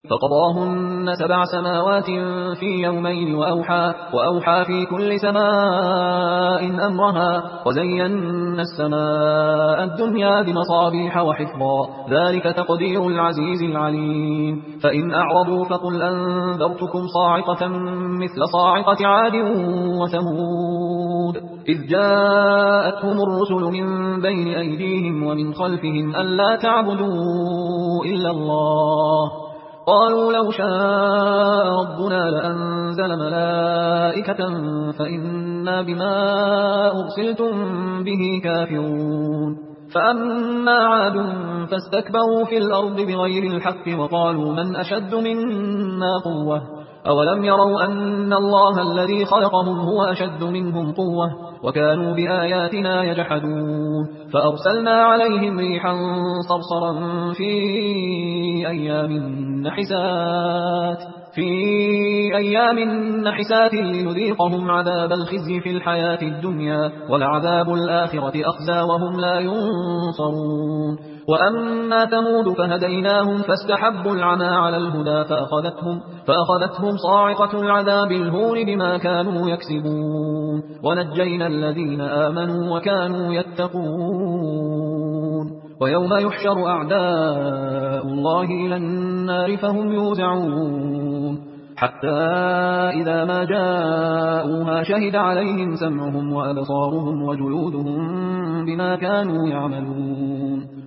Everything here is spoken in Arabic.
فقضاهن 7 سماوات في يومين وأوحى في كل سماء أمرها وزينا السماء الدنيا بمصابيح وحفظا ذلك تقدير العزيز العليم فإن أعرضوا فقل أنذرتكم صاعقة مثل صاعقة عاد وثمود إذ جاءتهم الرسل من بين أيديهم ومن خلفهم ألا تعبدوا إلا الله قالوا لو شاء ربنا لأنزل ملائكة فإنا بما أرسلتم به كافرون فأما عاد فاستكبروا في الأرض بغير الحق وقالوا من أشد منا قوة أولم يروا أن الله الذي خلقهم هو أشد منهم قوة وكانوا بآياتنا يجحدون فأرسلنا عليهم ريحا صرصرا في أيام نحسات لنذيقهم عذاب الخزي في الحياة الدنيا ولعذاب الآخرة أخزى وهم لا ينصرون وأما ثمود فهديناهم فاستحبوا العمى على الهدى فأخذتهم صاعقة العذاب الهون بما كانوا يكسبون ونجينا الذين آمنوا وكانوا يتقون ويوم يحشر أعداء الله إلى النار فهم يوزعون حتى إذا ما جاءوها شهد عليهم سمعهم وأبصارهم وجلودهم بما كانوا يعملون